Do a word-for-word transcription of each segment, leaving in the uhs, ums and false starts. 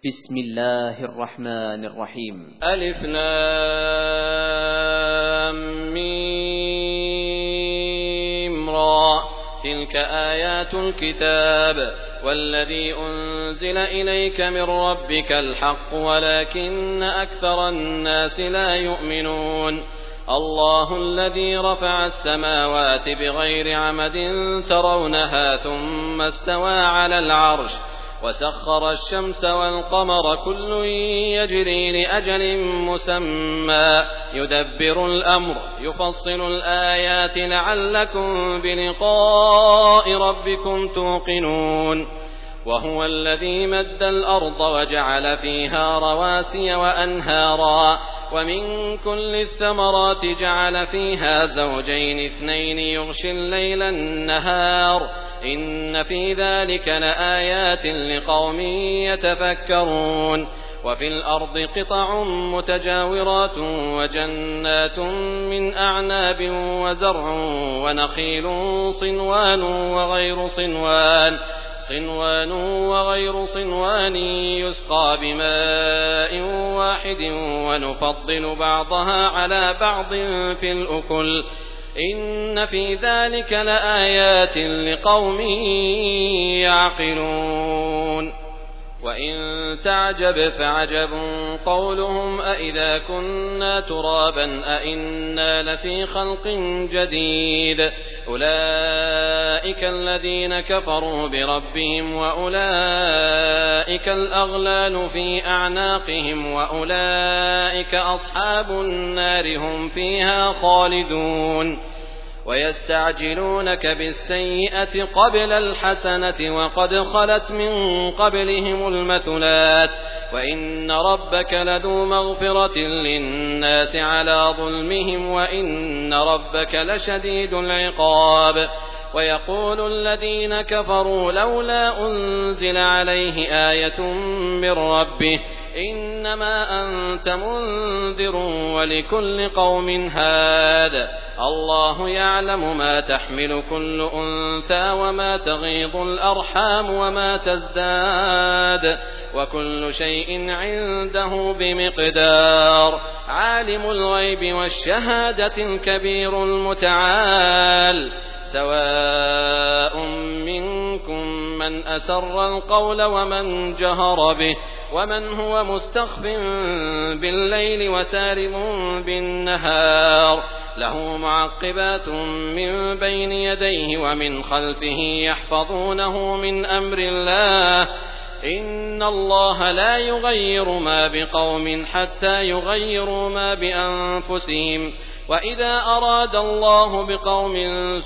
بسم الله الرحمن الرحيم. ألف لام ميم را، تلك آيات الكتاب والذي أنزل إليك من ربك الحق ولكن أكثر الناس لا يؤمنون. الله الذي رفع السماوات بغير عمد ترونها ثم استوى على العرش وسخر الشمس والقمر كل يجري لأجل مسمى يدبر الأمر يفصل الآيات لعلكم بلقاء ربكم توقنون. وهو الذي مد الأرض وجعل فيها رواسي وأنهارا ومن كل الثمرات جعل فيها زوجين اثنين يغشي الليل النهار إن في ذلك لآيات لقوم يتفكرون. وفي الأرض قطع متجاورات وجنات من أعناب وزرع ونخيل صنوان وغير صنوان صنوان وغير صنوان يسقى بماء واحد ونفضل بعضها على بعض في الأكل إن في ذلك لآيات لقوم يعقلون. وإن تعجب فعجب قولهم أإذا كنا ترابا أإنا لفي خلق جديد أولئك الذين كفروا بربهم وأولئك الأغلال في أعناقهم وأولئك أصحاب النار هم فيها خالدون. ويستعجلونك بالسيئة قبل الحسنة وقد خلت من قبلهم المثلات وإن ربك لذو مغفرة للناس على ظلمهم وإن ربك لشديد العقاب. ويقول الذين كفروا لولا أنزل عليه آية من ربه إنما أنت منذر ولكل قوم هاد الله يعلم ما تحمل كل أنثى وما تغيض الأرحام وما تزداد وكل شيء عنده بمقدار. عالم الغيب والشهادة الكبير المتعال سواء منكم من أسر القول ومن جهر به ومن هو مستخف بالليل وسارب بالنهار له معقبات من بين يديه ومن خلفه يحفظونه من أمر الله إن الله لا يغير ما بقوم حتى يغيروا ما بأنفسهم وإذا أراد الله بقوم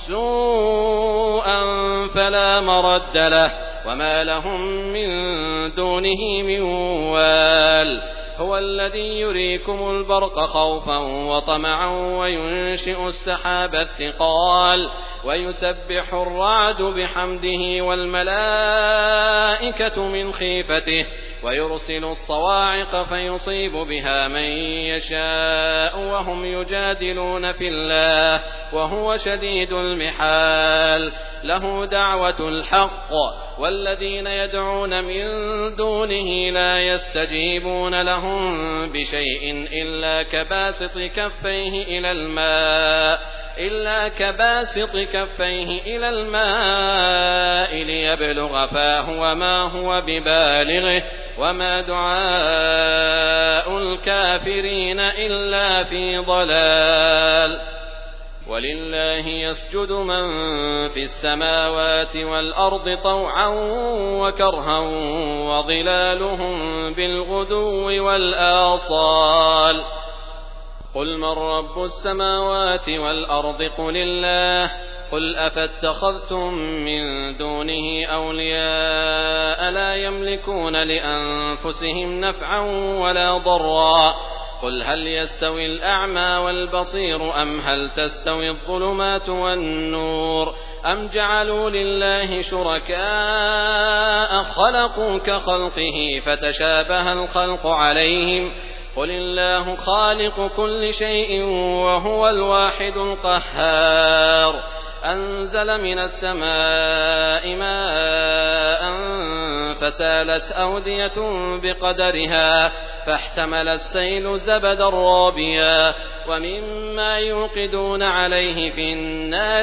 سوءا فلا مرد له وما لهم من دونه من وال. هو الذي يريكم البرق خوفا وطمعا وينشئ السحاب الثقال ويسبح الرعد بحمده والملائكة من خيفته ويرسل الصواعق فيصيب بها من يشاء وهم يجادلون في الله وهو شديد المحال. له دعوة الحق والذين يدعون من دونه لا يستجيبون لهم بشيء إلا كباسط كفيه إلى الماء إلا كباسط كفيه إلى الماء ليبلغ فاه وما هو ببالغه وما دعاء الكافرين إلا في ضلال. ولله يسجد من في السماوات والأرض طوعا وكرها وظلالهم بالغدو والآصال. قل من رب السماوات والأرض قل الله قل أفاتخذتم من دونه أولياء لا يملكون لأنفسهم نفعا ولا ضرا قل هل يستوي الأعمى والبصير أم هل تستوي الظلمات والنور أم جعلوا لله شركاء خلقوا كخلقه فتشابه الخلق عليهم قل الله خالق كل شيء وهو الواحد القهار. أنزل من السماء ماء فسالت أودية بقدرها فاحتمل السيل زبدا رابيا ومما يوقدون عليه في النار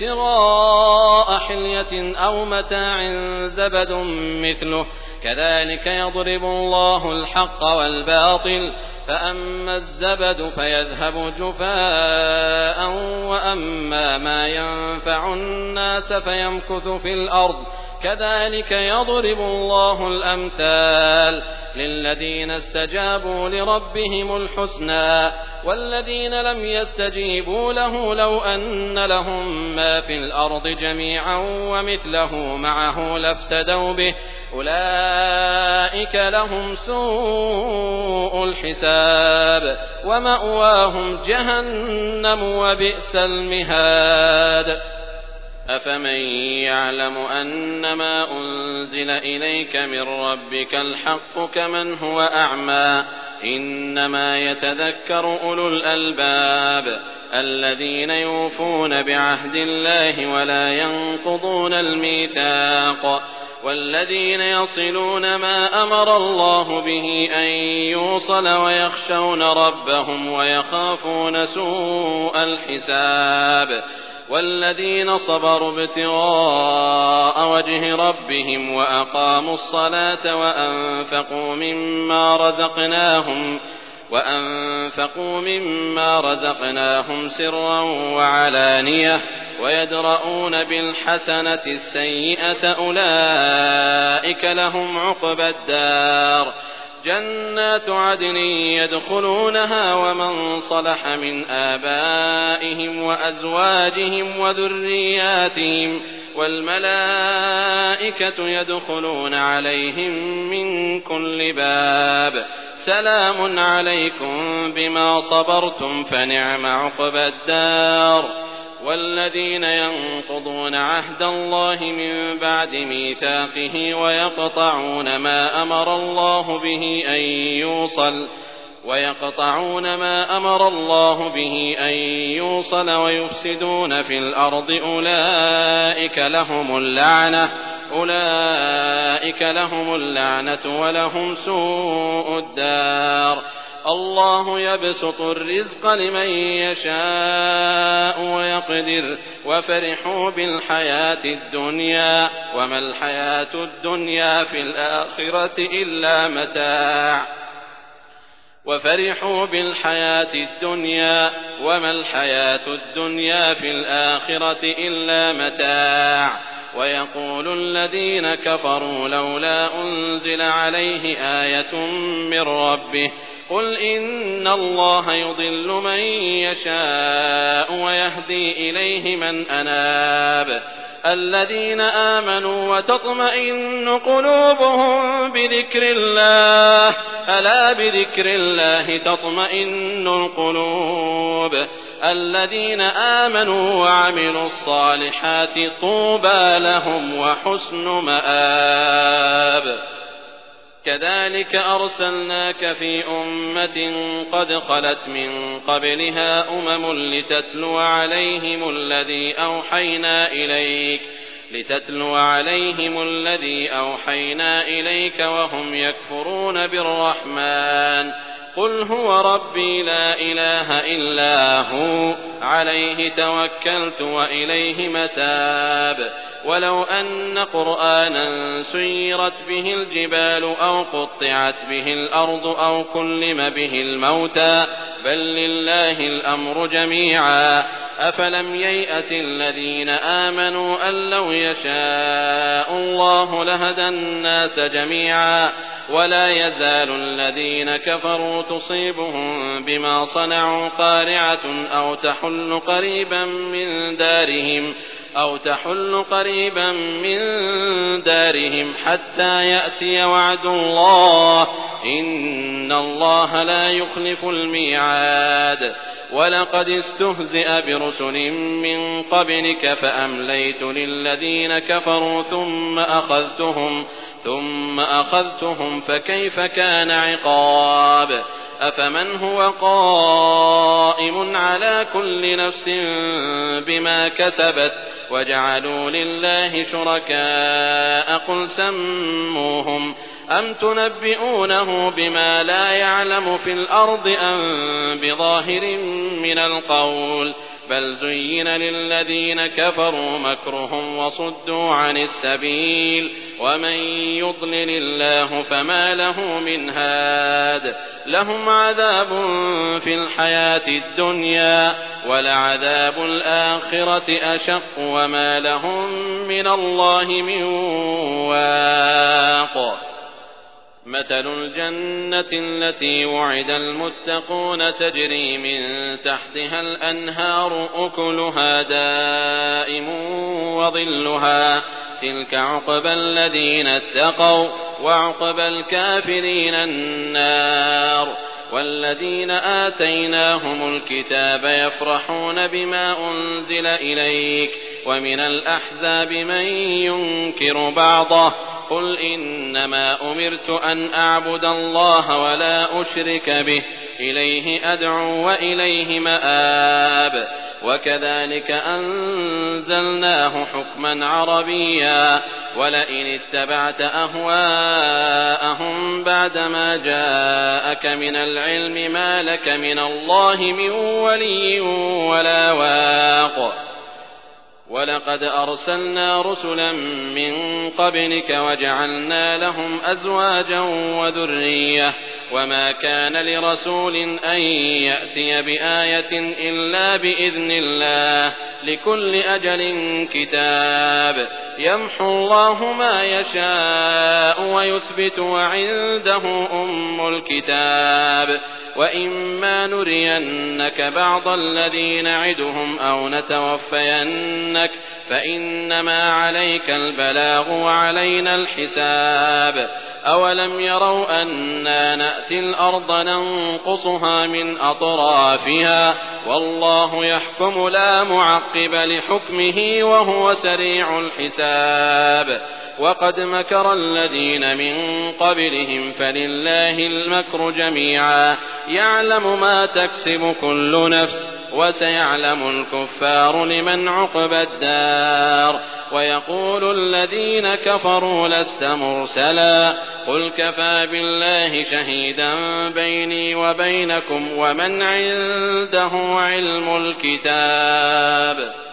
ابتغاء حلية أو متاع زبد مثله كذلك يضرب الله الحق والباطل فأما الزبد فيذهب جفاء وأما ما ينفع الناس فيمكث في الأرض كذلك يضرب الله الأمثال للذين استجابوا لربهم الحسنى والذين لم يستجيبوا له لو أن لهم ما في الأرض جميعا ومثله معه لافتدوا به أولئك لهم سوء الحساب ومأواهم جهنم وبئس المهاد أفمن يعلم أنما أنزل إليك من ربك الحق كمن هو أعمى إنما يتذكر أولو الألباب الذين يوفون بعهد الله ولا ينقضون الميثاق والذين يصلون ما أمر الله به أن يوصل ويخشون ربهم ويخافون سوء الحساب والذين صبروا ابتغاء وجه ربهم وأقاموا الصلاة وأنفقوا مما رزقناهم وأنفقوا مما رزقناهم سرا وعلانية ويدرؤون بالحسنة السيئة أولئك لهم عقبى الدار جنات عدن يدخلونها ومن صلح من آبائهم وأزواجهم وذرياتهم والملائكة يدخلون عليهم من كل باب سلام عليكم بما صبرتم فنعم عقبى الدار والذين ينقضون عهد الله من بعد ميثاقه ويقطعون ما أمر الله به أن يوصل ويقطعون ما أمر الله به أن يوصل ويفسدون في الأرض أولئك لهم اللعنة أولئك لهم اللعنة ولهم سوء الدار الله يبسط الرزق لمن يشاء ويقدر وفرحوا بالحياة الدنيا وما الحياة الدنيا في الآخرة إلا متاع وفرحوا بالحياة الدنيا وما الحياة الدنيا في الآخرة إلا متاع ويقول الذين كفروا لولا أنزل عليه آية من ربه قل إن الله يضل من يشاء ويهدي إليه من أناب الذين آمنوا وتطمئن قلوبهم بذكر الله ألا بذكر الله تطمئن القلوب الذين آمنوا وعملوا الصالحات طوبى لهم وحسن مآب كذلك أرسلناك في أمة قد خلت من قبلها أمم لتتلو عليهم الذي أوحينا إليك لتتلو عليهم الذي أوحينا إليك وهم يكفرون بالرحمن قل هو ربي لا إله إلا هو عليه توكلت وإليه متاب ولو أن قرآنا سيرت به الجبال أو قطعت به الأرض أو كلم به الموتى بل لله الأمر جميعا أفلم ييأس الذين آمنوا أن لو يشاء الله لهدى الناس جميعا ولا يزال الذين كفروا تصيبهم بما صنعوا قارعة أو تحل قريبا من دارهم أو تحل قريبا من دارهم حتى يأتي وعد الله إن الله لا يخلف الميعاد ولقد استهزئ برسل من قبلك فأمليت للذين كفروا ثم أخذتهم ثم أخذتهم فكيف كان عقاب أفمن هو قائم على كل نفس بما كسبت وجعلوا لله شركاء قل سموهم أم تنبئونه بما لا يعلم في الأرض أم بظاهر من القول بل زين للذين كفروا مكرهم وصدوا عن السبيل ومن يضلل الله فما له من هاد لهم عذاب في الحياة الدنيا ولعذاب الآخرة أشق وما لهم من الله من واق مثل الجنة التي وعد المتقون تجري من تحتها الأنهار أكلها دائم وظلها تلك عقبى الذين اتقوا وعقبى الكافرين النار والذين آتيناهم الكتاب يفرحون بما أنزل إليك ومن الأحزاب من ينكر بعضه قل إنما أمرت أن أعبد الله ولا أشرك به إليه أدعو وإليه مآب وكذلك أنزلناه حكما عربيا ولئن اتبعت أهواءهم بعدما جاءك من العلم ما لك من الله من ولي ولا واق ولقد أرسلنا رسلا من قبلك وجعلنا لهم أزواجا وذرية وما كان لرسول أن يأتي بآية إلا بإذن الله لكل أجل كتاب يمحو الله ما يشاء ويثبت وعنده أم الكتاب وإما نرينك بعض الذي نعدهم أو نتوفينك فإنما عليك البلاغ وعلينا الحساب أولم يروا أنا نأتي الأرض ننقصها من أطرافها والله يحكم لا معقب لحكمه وهو سريع الحساب وقد مكر الذين من قبلهم فلله المكر جميعا يعلم ما تكسب كل نفس وسيعلم الكفار لمن عقبى الدار ويقول الذين كفروا لست مرسلا قل كفى بالله شهيدا بيني وبينكم ومن عنده علم الكتاب